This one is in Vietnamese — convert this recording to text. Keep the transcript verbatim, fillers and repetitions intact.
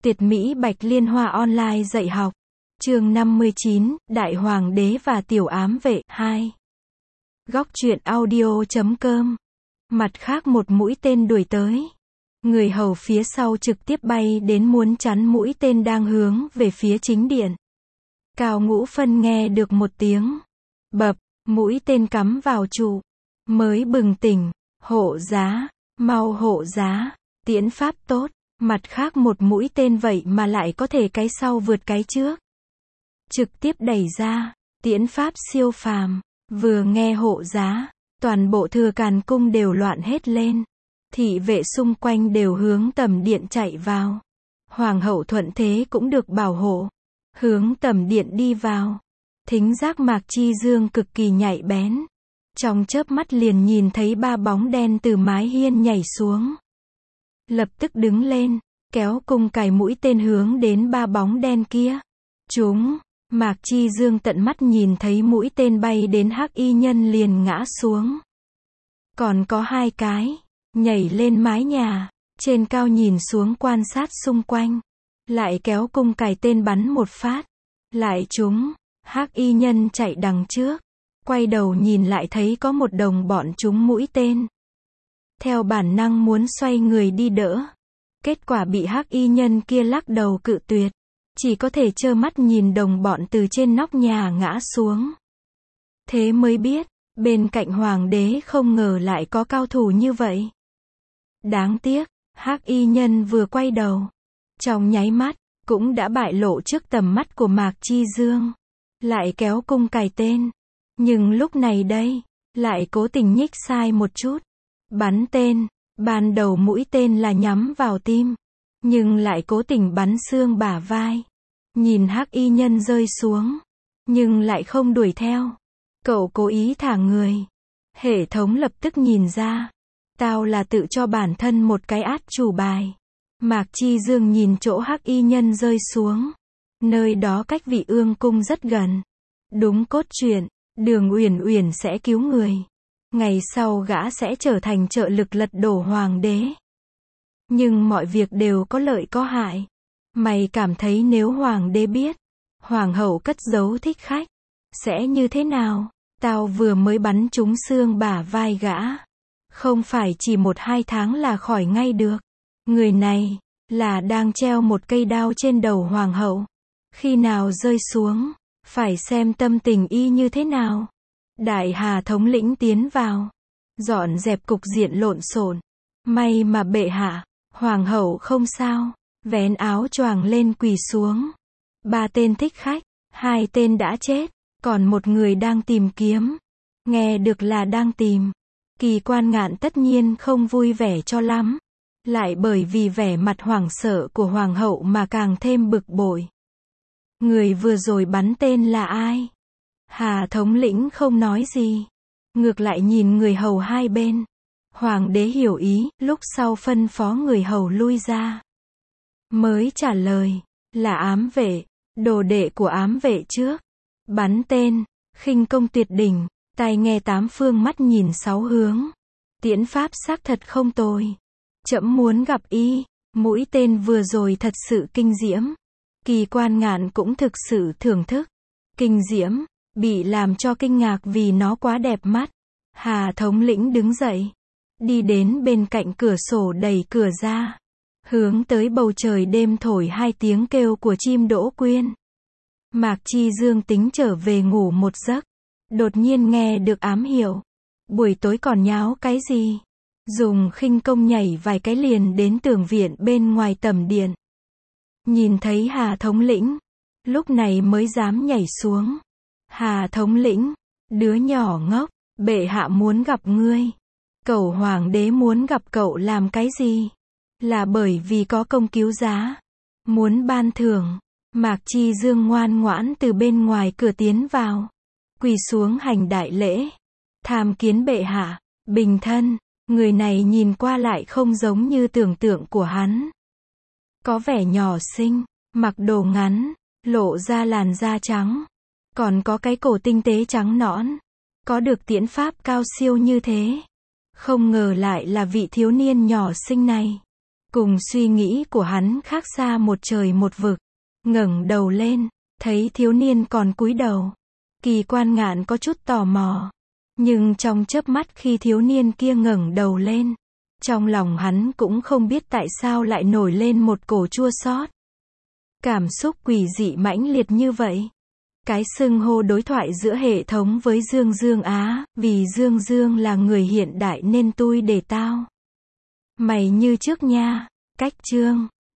Tuyệt mỹ Bạch Liên Hoa online dạy học. Chương năm mươi chín, Đại Hoàng đế và Tiểu Ám Vệ, hai. Góc truyện audio chấm com. Mặt khác một mũi tên đuổi tới. Người hầu phía sau trực tiếp bay đến muốn chắn mũi tên đang hướng về phía chính điện. Cao Ngũ Phân nghe được một tiếng bập, mũi tên cắm vào trụ. Mới bừng tỉnh, hộ giá, mau hộ giá, tiễn pháp tốt. Mặt khác một mũi tên vậy mà lại có thể cái sau vượt cái trước. Trực tiếp đẩy ra, tiễn pháp siêu phàm. Vừa nghe hộ giá, toàn bộ Thừa Càn cung đều loạn hết lên. Thị vệ xung quanh đều hướng tầm điện chạy vào. Hoàng hậu thuận thế cũng được bảo hộ, hướng tầm điện đi vào. Thính giác Mạc Chi Dương cực kỳ nhạy bén. Trong chớp mắt liền nhìn thấy ba bóng đen từ mái hiên nhảy xuống. Lập tức đứng lên, kéo cung cài mũi tên hướng đến ba bóng đen kia. Chúng, Mạc Chi Dương tận mắt nhìn thấy mũi tên bay đến Hắc Y Nhân liền ngã xuống. Còn có hai cái, nhảy lên mái nhà, trên cao nhìn xuống quan sát xung quanh. Lại kéo cung cài tên bắn một phát. Lại trúng, Hắc Y Nhân chạy đằng trước. Quay đầu nhìn lại thấy có một đồng bọn trúng mũi tên. Theo bản năng muốn xoay người đi đỡ. Kết quả bị Hắc Y Nhân kia lắc đầu cự tuyệt. Chỉ có thể trơ mắt nhìn đồng bọn từ trên nóc nhà ngã xuống. Thế mới biết, bên cạnh hoàng đế không ngờ lại có cao thủ như vậy. Đáng tiếc, Hắc Y Nhân vừa quay đầu. Trong nháy mắt, cũng đã bại lộ trước tầm mắt của Mạc Chi Dương. Lại kéo cung cài tên. Nhưng lúc này đây, lại cố tình nhích sai một chút. Bắn tên, ban đầu mũi tên là nhắm vào tim, nhưng lại cố tình bắn xương bả vai. Nhìn Hắc Y Nhân rơi xuống, nhưng lại không đuổi theo. Cậu cố ý thả người. Hệ thống lập tức nhìn ra. Tao là tự cho bản thân một cái át chủ bài. Mạc Chi Dương nhìn chỗ Hắc Y Nhân rơi xuống. Nơi đó cách Vị Ương cung rất gần. Đúng cốt truyện, Đường Uyển Uyển sẽ cứu người. Ngày sau gã sẽ trở thành trợ lực lật đổ hoàng đế. Nhưng mọi việc đều có lợi có hại. Mày cảm thấy nếu hoàng đế biết, hoàng hậu cất giấu thích khách, sẽ như thế nào? Tao vừa mới bắn trúng xương bả vai gã. Không phải chỉ một hai tháng là khỏi ngay được. Người này, là đang treo một cây đao trên đầu hoàng hậu. Khi nào rơi xuống, phải xem tâm tình y như thế nào. Đại Hà thống lĩnh tiến vào, dọn dẹp cục diện lộn xộn. May mà bệ hạ, hoàng hậu không sao, vén áo choàng lên quỳ xuống. Ba tên thích khách, hai tên đã chết, còn một người đang tìm kiếm. Nghe được là đang tìm. Kỳ Quan Ngạn tất nhiên không vui vẻ cho lắm. Lại bởi vì vẻ mặt hoảng sợ của hoàng hậu mà càng thêm bực bội. Người vừa rồi bắn tên là ai? Hà thống lĩnh không nói gì. Ngược lại nhìn người hầu hai bên. Hoàng đế hiểu ý, lúc sau phân phó người hầu lui ra. Mới trả lời, là ám vệ, đồ đệ của ám vệ trước. Bắn tên, khinh công tuyệt đỉnh, tai nghe tám phương mắt nhìn sáu hướng. Tiễn pháp xác thật không tồi. Trẫm muốn gặp y, mũi tên vừa rồi thật sự kinh diễm. Kỳ Quan Ngạn cũng thực sự thưởng thức. Kinh diễm, bị làm cho kinh ngạc vì nó quá đẹp mắt. Hà thống lĩnh đứng dậy, đi đến bên cạnh cửa sổ đẩy cửa ra, hướng tới bầu trời đêm thổi hai tiếng kêu của chim đỗ quyên. Mạc Chi Dương tính trở về ngủ một giấc, đột nhiên nghe được ám hiệu. Buổi tối còn nháo cái gì? Dùng khinh công nhảy vài cái liền đến tường viện bên ngoài tầm điện. Nhìn thấy Hà thống lĩnh, lúc này mới dám nhảy xuống. Hà thống lĩnh, đứa nhỏ ngốc, bệ hạ muốn gặp ngươi. Cẩu hoàng đế muốn gặp cậu làm cái gì? Là bởi vì có công cứu giá, muốn ban thưởng. Mạc Chi Dương ngoan ngoãn từ bên ngoài cửa tiến vào, quỳ xuống hành đại lễ. Tham kiến bệ hạ, bình thân. Người này nhìn qua lại không giống như tưởng tượng của hắn. Có vẻ nhỏ xinh, mặc đồ ngắn, lộ ra làn da trắng. Còn có cái cổ tinh tế trắng nõn. Có được tiễn pháp cao siêu như thế. Không ngờ lại là vị thiếu niên nhỏ xinh này. Cùng suy nghĩ của hắn khác xa một trời một vực. Ngẩng đầu lên, thấy thiếu niên còn cúi đầu. Kỳ Quan Ngạn có chút tò mò. Nhưng trong chớp mắt khi thiếu niên kia ngẩng đầu lên, trong lòng hắn cũng không biết tại sao lại nổi lên một cổ chua xót. Cảm xúc quỷ dị mãnh liệt như vậy. Cái xưng hô đối thoại giữa hệ thống với Dương Dương á, vì Dương Dương là người hiện đại nên tui để tao. Mày như trước nha. Cách chương